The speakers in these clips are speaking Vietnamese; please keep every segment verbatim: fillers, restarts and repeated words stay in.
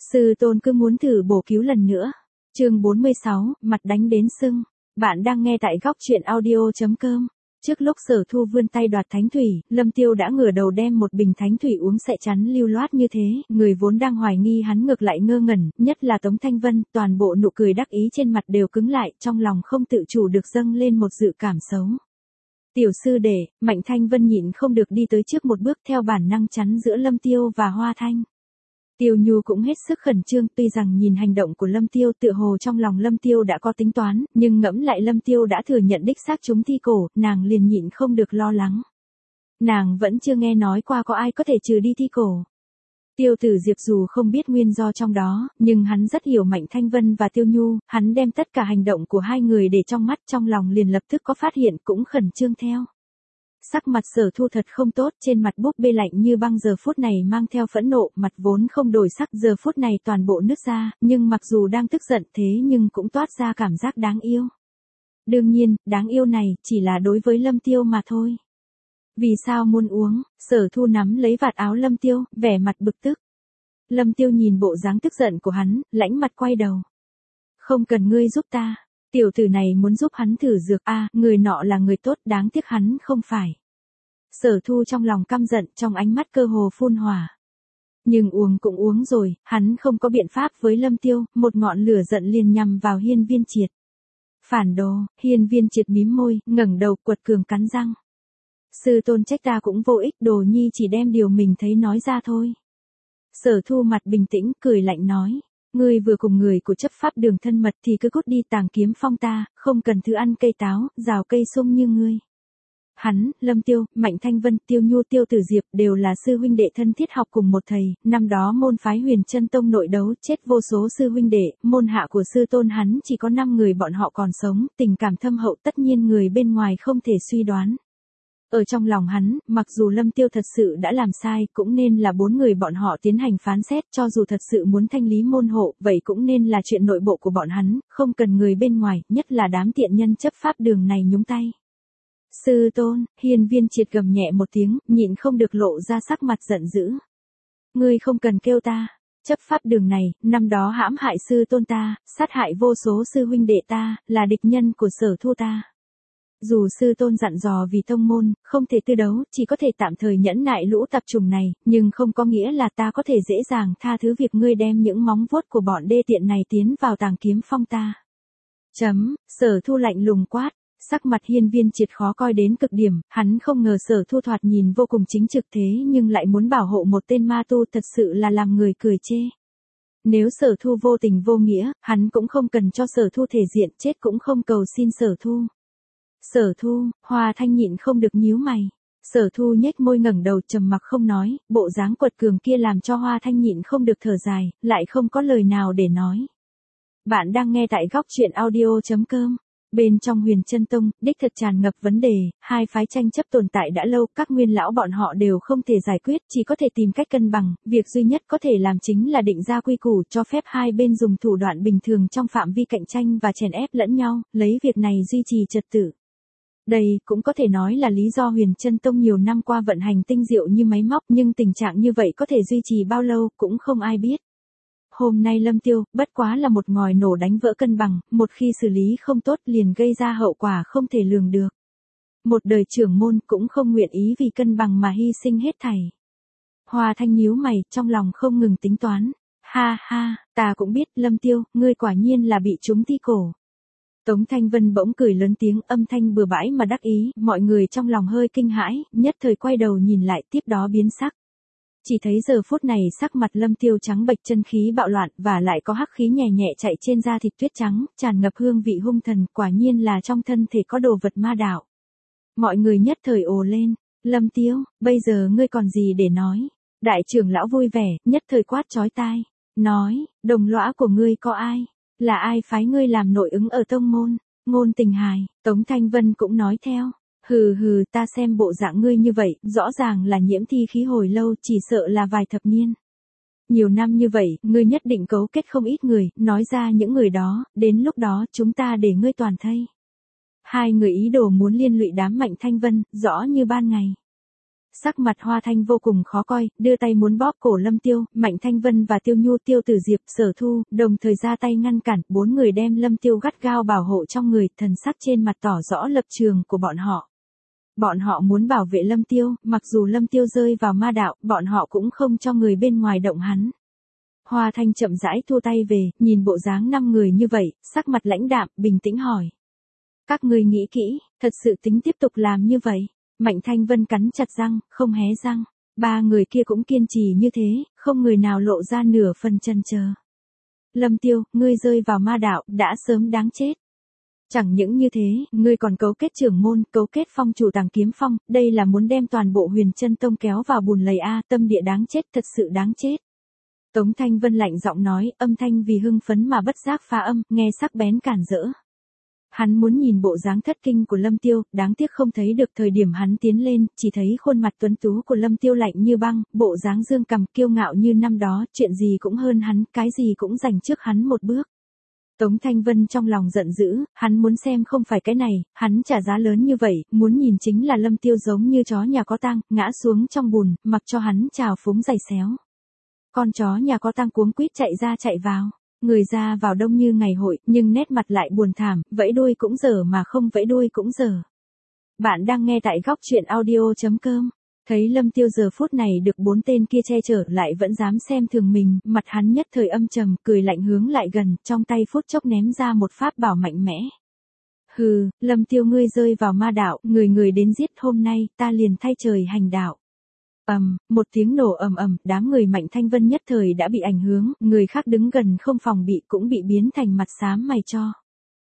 Sư tôn cứ muốn thử bổ cứu lần nữa. Chương bốn mươi sáu, mặt đánh đến sưng. Bạn đang nghe tại góc truyện audio chấm com. Trước lúc Sở Thu vươn tay đoạt thánh thủy, Lâm Tiêu đã ngửa đầu đem một bình thánh thủy uống sẽ chắn lưu loát như thế, người vốn đang hoài nghi hắn ngược lại ngơ ngẩn, nhất là Tống Thanh Vân, toàn bộ nụ cười đắc ý trên mặt đều cứng lại, trong lòng không tự chủ được dâng lên một dự cảm xấu. Tiểu sư đệ, Mạnh Thanh Vân nhịn không được đi tới trước một bước theo bản năng chắn giữa Lâm Tiêu và Hoa Thanh. Tiêu Nhu cũng hết sức khẩn trương, tuy rằng nhìn hành động của Lâm Tiêu tựa hồ trong lòng Lâm Tiêu đã có tính toán, nhưng ngẫm lại Lâm Tiêu đã thừa nhận đích xác chúng thi cổ, nàng liền nhịn không được lo lắng. Nàng vẫn chưa nghe nói qua có ai có thể trừ đi thi cổ. Tiêu Tử Diệp dù không biết nguyên do trong đó, nhưng hắn rất hiểu Mạnh Thanh Vân và Tiêu Nhu, hắn đem tất cả hành động của hai người để trong mắt, trong lòng liền lập tức có phát hiện, cũng khẩn trương theo. Sắc mặt Sở Thu thật không tốt, trên mặt búp bê lạnh như băng giờ phút này mang theo phẫn nộ, mặt vốn không đổi sắc giờ phút này toàn bộ nứt ra, nhưng mặc dù đang tức giận thế nhưng cũng toát ra cảm giác đáng yêu. Đương nhiên, đáng yêu này chỉ là đối với Lâm Tiêu mà thôi. Vì sao muốn uống? Sở Thu nắm lấy vạt áo Lâm Tiêu, vẻ mặt bực tức. Lâm Tiêu nhìn bộ dáng tức giận của hắn, lãnh mặt quay đầu. Không cần ngươi giúp ta. Tiểu tử này muốn giúp hắn thử dược a, à, người nọ là người tốt, đáng tiếc hắn không phải. Sở Thu trong lòng căm giận, trong ánh mắt cơ hồ phun hỏa. Nhưng uống cũng uống rồi, hắn không có biện pháp với Lâm Tiêu, một ngọn lửa giận liền nhằm vào Hiên Viên Triệt. Phản đồ, Hiên Viên Triệt mím môi, ngẩng đầu quật cường cắn răng. Sư tôn trách ta cũng vô ích, Đồ Nhi chỉ đem điều mình thấy nói ra thôi. Sở Thu mặt bình tĩnh, cười lạnh nói. Ngươi vừa cùng người của chấp pháp đường thân mật thì cứ cút đi Tàng Kiếm Phong ta, không cần thứ ăn cây táo, rào cây sung như ngươi. Hắn, Lâm Tiêu, Mạnh Thanh Vân, Tiêu Nhu, Tiêu Tử Diệp đều là sư huynh đệ thân thiết học cùng một thầy, năm đó môn phái Huyền Chân Tông nội đấu chết vô số sư huynh đệ, môn hạ của sư tôn hắn chỉ có năm người bọn họ còn sống, tình cảm thâm hậu tất nhiên người bên ngoài không thể suy đoán. Ở trong lòng hắn, mặc dù Lâm Tiêu thật sự đã làm sai, cũng nên là bốn người bọn họ tiến hành phán xét, cho dù thật sự muốn thanh lý môn hộ, vậy cũng nên là chuyện nội bộ của bọn hắn, không cần người bên ngoài, nhất là đám tiện nhân chấp pháp đường này nhúng tay. Sư tôn, Hiên Viên Triệt gầm nhẹ một tiếng, nhịn không được lộ ra sắc mặt giận dữ. Ngươi không cần kêu ta, chấp pháp đường này, năm đó hãm hại sư tôn ta, sát hại vô số sư huynh đệ ta, là địch nhân của Sở Thu ta. Dù sư tôn dặn dò vì tông môn, không thể tư đấu, chỉ có thể tạm thời nhẫn nại lũ tập trùng này, nhưng không có nghĩa là ta có thể dễ dàng tha thứ việc ngươi đem những móng vuốt của bọn đê tiện này tiến vào Tàng Kiếm Phong ta. Chấm, Sở Thu lạnh lùng quát, sắc mặt Hiên Viên Triệt khó coi đến cực điểm, hắn không ngờ Sở Thu thoạt nhìn vô cùng chính trực thế nhưng lại muốn bảo hộ một tên ma tu thật sự là làm người cười chê. Nếu Sở Thu vô tình vô nghĩa, hắn cũng không cần cho Sở Thu thể diện, chết cũng không cầu xin Sở Thu. Sở Thu, Hoa Thanh nhịn không được nhíu mày. Sở Thu nhếch môi ngẩng đầu trầm mặc không nói, bộ dáng quật cường kia làm cho Hoa Thanh nhịn không được thở dài, lại không có lời nào để nói. Bạn đang nghe tại góc truyện audio chấm com. Bên trong Huyền Chân Tông, đích thật tràn ngập vấn đề, hai phái tranh chấp tồn tại đã lâu, các nguyên lão bọn họ đều không thể giải quyết, chỉ có thể tìm cách cân bằng, việc duy nhất có thể làm chính là định ra quy củ cho phép hai bên dùng thủ đoạn bình thường trong phạm vi cạnh tranh và chèn ép lẫn nhau, lấy việc này duy trì trật tự. Đây cũng có thể nói là lý do Huyền Chân Tông nhiều năm qua vận hành tinh diệu như máy móc, nhưng tình trạng như vậy có thể duy trì bao lâu cũng không ai biết. Hôm nay Lâm Tiêu, bất quá là một ngòi nổ đánh vỡ cân bằng, một khi xử lý không tốt liền gây ra hậu quả không thể lường được. Một đời trưởng môn cũng không nguyện ý vì cân bằng mà hy sinh hết thảy. Hoa Thanh nhíu mày, trong lòng không ngừng tính toán. Ha ha, ta cũng biết, Lâm Tiêu, ngươi quả nhiên là bị chúng thi cổ. Tống Thanh Vân bỗng cười lớn tiếng, âm thanh bừa bãi mà đắc ý, mọi người trong lòng hơi kinh hãi, nhất thời quay đầu nhìn lại, tiếp đó biến sắc. Chỉ thấy giờ phút này sắc mặt Lâm Tiêu trắng bệch, chân khí bạo loạn, và lại có hắc khí nhẹ nhẹ chạy trên da thịt tuyết trắng, tràn ngập hương vị hung thần, quả nhiên là trong thân thể có đồ vật ma đạo. Mọi người nhất thời ồ lên, Lâm Tiêu, bây giờ ngươi còn gì để nói? Đại trưởng lão vui vẻ, nhất thời quát chói tai, nói, đồng lõa của ngươi có ai? Là ai phái ngươi làm nội ứng ở tông môn? Ngôn Tình Hài, Tống Thanh Vân cũng nói theo. Hừ hừ, ta xem bộ dạng ngươi như vậy, rõ ràng là nhiễm thi khí hồi lâu, chỉ sợ là vài thập niên. Nhiều năm như vậy, ngươi nhất định cấu kết không ít người, nói ra những người đó, đến lúc đó chúng ta để ngươi toàn thây. Hai người ý đồ muốn liên lụy đám Mạnh Thanh Vân, rõ như ban ngày. sắc mặt Hoa Thanh vô cùng khó coi, đưa tay muốn bóp cổ Lâm Tiêu, Mạnh Thanh Vân và Tiêu Nhu, Tiêu Tử Diệp, Sở Thu, đồng thời ra tay ngăn cản, bốn người đem Lâm Tiêu gắt gao bảo hộ trong người, thần sắc trên mặt tỏ rõ lập trường của bọn họ. Bọn họ muốn bảo vệ Lâm Tiêu, mặc dù Lâm Tiêu rơi vào ma đạo, bọn họ cũng không cho người bên ngoài động hắn. Hoa Thanh chậm rãi thua tay về, nhìn bộ dáng năm người như vậy, sắc mặt lãnh đạm, bình tĩnh hỏi. Các ngươi nghĩ kỹ, thật sự tính tiếp tục làm như vậy? Mạnh Thanh Vân cắn chặt răng, không hé răng. Ba người kia cũng kiên trì như thế, không người nào lộ ra nửa phần chần chờ. Lâm Tiêu, ngươi rơi vào ma đạo, đã sớm đáng chết. Chẳng những như thế, ngươi còn cấu kết trưởng môn, cấu kết phong chủ Tàng Kiếm Phong, đây là muốn đem toàn bộ Huyền Chân Tông kéo vào bùn lầy a, tâm địa đáng chết, thật sự đáng chết. Tống Thanh Vân lạnh giọng nói, âm thanh vì hưng phấn mà bất giác phá âm, nghe sắc bén cản rỡ. Hắn muốn nhìn bộ dáng thất kinh của Lâm Tiêu, đáng tiếc không thấy được thời điểm hắn tiến lên, chỉ thấy khuôn mặt tuấn tú của Lâm Tiêu lạnh như băng, bộ dáng dương cằm kiêu ngạo như năm đó, chuyện gì cũng hơn hắn, cái gì cũng giành trước hắn một bước. Tống Thanh Vân trong lòng giận dữ, hắn muốn xem không phải cái này, hắn trả giá lớn như vậy, muốn nhìn chính là Lâm Tiêu giống như chó nhà có tang, ngã xuống trong bùn, mặc cho hắn trào phúng giày xéo. Con chó nhà có tang cuống quýt chạy ra chạy vào. Người ra vào đông như ngày hội, nhưng nét mặt lại buồn thảm, vẫy đuôi cũng dở mà không vẫy đuôi cũng dở. Bạn đang nghe tại góc truyện audio chấm com. Thấy Lâm Tiêu giờ phút này được bốn tên kia che chở lại vẫn dám xem thường mình, mặt hắn nhất thời âm trầm, cười lạnh hướng lại gần, trong tay phút chốc ném ra một pháp bảo mạnh mẽ. Hừ, Lâm Tiêu ngươi rơi vào ma đạo, người người đến giết, hôm nay, ta liền thay trời hành đạo. Ầm, um, một tiếng nổ ầm ầm, đám người Mạnh Thanh Vân nhất thời đã bị ảnh hưởng, người khác đứng gần không phòng bị cũng bị biến thành mặt xám mày cho.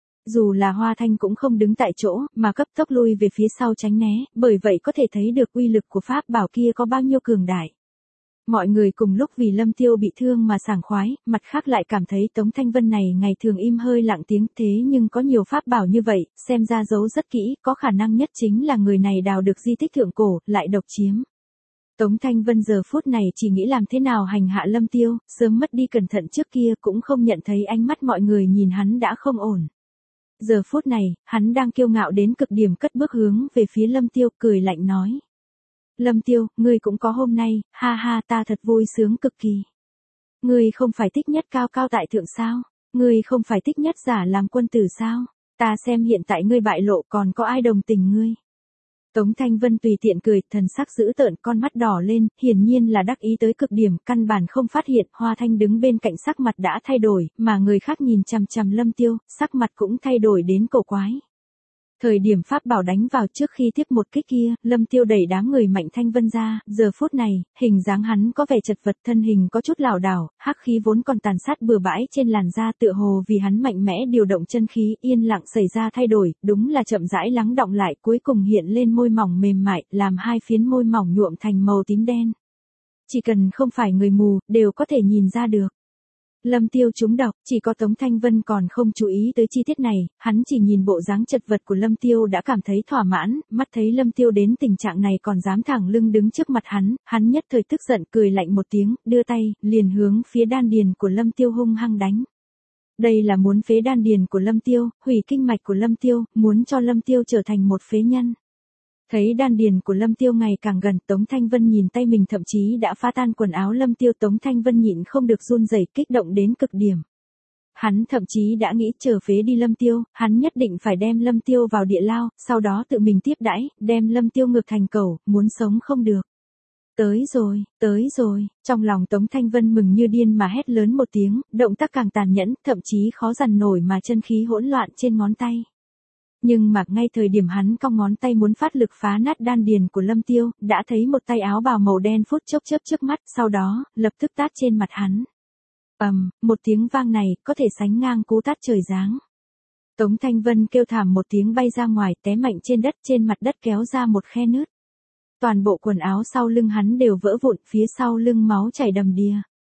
Dù là Hoa Thanh cũng không đứng tại chỗ, mà cấp tốc lui về phía sau tránh né, bởi vậy có thể thấy được uy lực của pháp bảo kia có bao nhiêu cường đại. Mọi người cùng lúc vì Lâm Tiêu bị thương mà sảng khoái, mặt khác lại cảm thấy Tống Thanh Vân này ngày thường im hơi lặng tiếng, thế nhưng có nhiều pháp bảo như vậy, xem ra giấu rất kỹ, có khả năng nhất chính là người này đào được di tích thượng cổ, lại độc chiếm. Tống Thanh Vân giờ phút này chỉ nghĩ làm thế nào hành hạ Lâm Tiêu, sớm mất đi cẩn thận trước kia cũng không nhận thấy ánh mắt mọi người nhìn hắn đã không ổn. Giờ phút này, hắn đang kiêu ngạo đến cực điểm cất bước hướng về phía Lâm Tiêu, cười lạnh nói. Lâm Tiêu, ngươi cũng có hôm nay, ha ha, ta thật vui sướng cực kỳ. Ngươi không phải thích nhất cao cao tại thượng sao? Ngươi không phải thích nhất giả làm quân tử sao? Ta xem hiện tại ngươi bại lộ còn có ai đồng tình ngươi? Tống Thanh Vân tùy tiện cười, thần sắc dữ tợn, con mắt đỏ lên, hiển nhiên là đắc ý tới cực điểm, căn bản không phát hiện, Hoa Thanh đứng bên cạnh sắc mặt đã thay đổi, mà người khác nhìn chằm chằm Lâm Tiêu, sắc mặt cũng thay đổi đến cổ quái. Thời điểm pháp bảo đánh vào trước khi tiếp một kích kia, Lâm Tiêu đẩy đám người Mạnh Thanh Vân ra, giờ phút này, hình dáng hắn có vẻ chật vật, thân hình có chút lảo đảo, hắc khí vốn còn tàn sát bừa bãi trên làn da, tựa hồ vì hắn mạnh mẽ điều động chân khí, yên lặng xảy ra thay đổi, đúng là chậm rãi lắng đọng lại, cuối cùng hiện lên môi mỏng mềm mại, làm hai phiến môi mỏng nhuộm thành màu tím đen. Chỉ cần không phải người mù, đều có thể nhìn ra được. Lâm Tiêu trúng độc, chỉ có Tống Thanh Vân còn không chú ý tới chi tiết này, hắn chỉ nhìn bộ dáng chật vật của Lâm Tiêu đã cảm thấy thỏa mãn, mắt thấy Lâm Tiêu đến tình trạng này còn dám thẳng lưng đứng trước mặt hắn, hắn nhất thời tức giận cười lạnh một tiếng, đưa tay, liền hướng phía đan điền của Lâm Tiêu hung hăng đánh. Đây là muốn phế đan điền của Lâm Tiêu, hủy kinh mạch của Lâm Tiêu, muốn cho Lâm Tiêu trở thành một phế nhân. Thấy đan điền của Lâm Tiêu ngày càng gần, Tống Thanh Vân nhìn tay mình thậm chí đã phá tan quần áo Lâm Tiêu, Tống Thanh Vân nhịn không được run rẩy, kích động đến cực điểm. Hắn thậm chí đã nghĩ chờ phế đi Lâm Tiêu, hắn nhất định phải đem Lâm Tiêu vào địa lao, sau đó tự mình tiếp đãi, đem Lâm Tiêu ngược thành cẩu, muốn sống không được. Tới rồi, tới rồi, trong lòng Tống Thanh Vân mừng như điên mà hét lớn một tiếng, động tác càng tàn nhẫn, thậm chí khó dằn nổi mà chân khí hỗn loạn trên ngón tay. Nhưng mà ngay thời điểm hắn cong ngón tay muốn phát lực phá nát đan điền của Lâm Tiêu, đã thấy một tay áo bào màu đen phút chốc chớp trước mắt, sau đó, lập tức tát trên mặt hắn. Ầm, um, một tiếng vang này, có thể sánh ngang cú tát trời giáng. Tống Thanh Vân kêu thảm một tiếng bay ra ngoài, té mạnh trên đất, trên mặt đất kéo ra một khe nứt. Toàn bộ quần áo sau lưng hắn đều vỡ vụn, phía sau lưng máu chảy đầm đìa.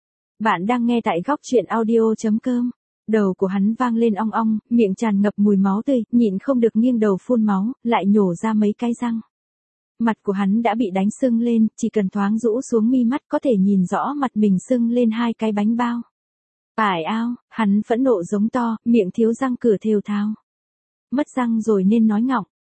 Bạn đang nghe tại góc truyện audio chấm com. Đầu của hắn vang lên ong ong, miệng tràn ngập mùi máu tươi, nhịn không được nghiêng đầu phun máu, lại nhổ ra mấy cái răng. Mặt của hắn đã bị đánh sưng lên, chỉ cần thoáng rũ xuống mi mắt có thể nhìn rõ mặt mình sưng lên hai cái bánh bao. Ải ao, hắn phẫn nộ giống to, miệng thiếu răng cửa thều thào. Mất răng rồi nên nói ngọng,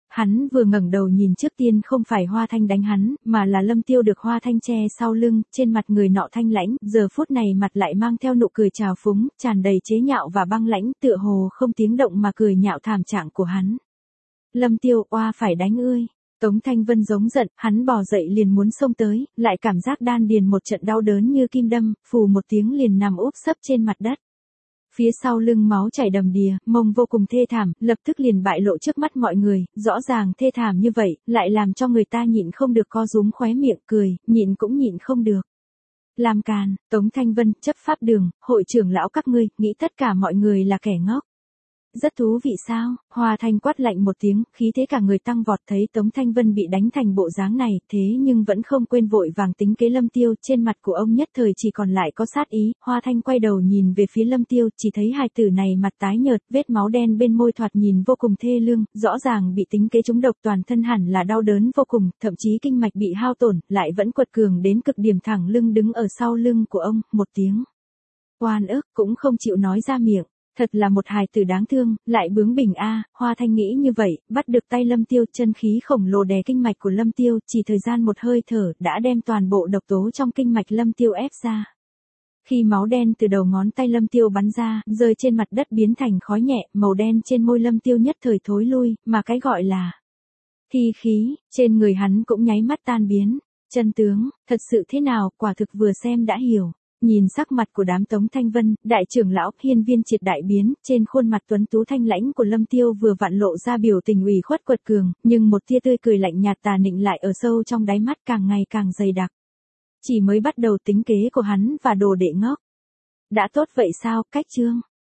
Hắn vừa ngẩng đầu nhìn trước tiên không phải Hoa Thanh đánh hắn, mà là Lâm Tiêu được Hoa Thanh che sau lưng, trên mặt người nọ thanh lãnh, giờ phút này mặt lại mang theo nụ cười trào phúng, tràn đầy chế nhạo và băng lãnh, tựa hồ không tiếng động mà cười nhạo thảm trạng của hắn. Lâm Tiêu, oa phải đánh ơi. Tống Thanh Vân giống giận, hắn bò dậy liền muốn xông tới, lại cảm giác đan điền một trận đau đớn như kim đâm, phù một tiếng liền nằm úp sấp trên mặt đất. Phía sau lưng máu chảy đầm đìa, mông vô cùng thê thảm, lập tức liền bại lộ trước mắt mọi người, rõ ràng thê thảm như vậy, lại làm cho người ta nhịn không được co rúm khóe miệng cười, nhịn cũng nhịn không được. Làm càn, Tống Thanh Vân, chấp pháp đường, hội trưởng lão các ngươi, nghĩ tất cả mọi người là kẻ ngốc. Rất thú vị sao? Hoa Thanh quát lạnh một tiếng, khí thế cả người tăng vọt, thấy Tống Thanh Vân bị đánh thành bộ dáng này, thế nhưng vẫn không quên vội vàng tính kế Lâm Tiêu, trên mặt của ông nhất thời chỉ còn lại có sát ý. Hoa Thanh quay đầu nhìn về phía Lâm Tiêu, chỉ thấy hài tử này mặt tái nhợt, vết máu đen bên môi thoạt nhìn vô cùng thê lương, rõ ràng bị tính kế trúng độc, toàn thân hẳn là đau đớn vô cùng, thậm chí kinh mạch bị hao tổn, lại vẫn quật cường đến cực điểm, thẳng lưng đứng ở sau lưng của ông, một tiếng oan ức cũng không chịu nói ra miệng. Thật là một hài tử đáng thương, lại bướng bỉnh a. Hoa Thanh nghĩ như vậy, bắt được tay Lâm Tiêu, chân khí khổng lồ đè kinh mạch của Lâm Tiêu, chỉ thời gian một hơi thở, đã đem toàn bộ độc tố trong kinh mạch Lâm Tiêu ép ra. Khi máu đen từ đầu ngón tay Lâm Tiêu bắn ra, rơi trên mặt đất biến thành khói nhẹ, màu đen trên môi Lâm Tiêu nhất thời thối lui, mà cái gọi là thi khí, trên người hắn cũng nháy mắt tan biến. Chân tướng, thật sự thế nào, quả thực vừa xem đã hiểu. Nhìn sắc mặt của đám Tống Thanh Vân, đại trưởng lão, hiên viên triệt đại biến, trên khuôn mặt tuấn tú thanh lãnh của Lâm Tiêu vừa vặn lộ ra biểu tình ủy khuất quật cường, nhưng một tia tươi cười lạnh nhạt tà nịnh lại ở sâu trong đáy mắt càng ngày càng dày đặc. Chỉ mới bắt đầu tính kế của hắn và đồ đệ ngốc. Đã tốt vậy sao, cách chương.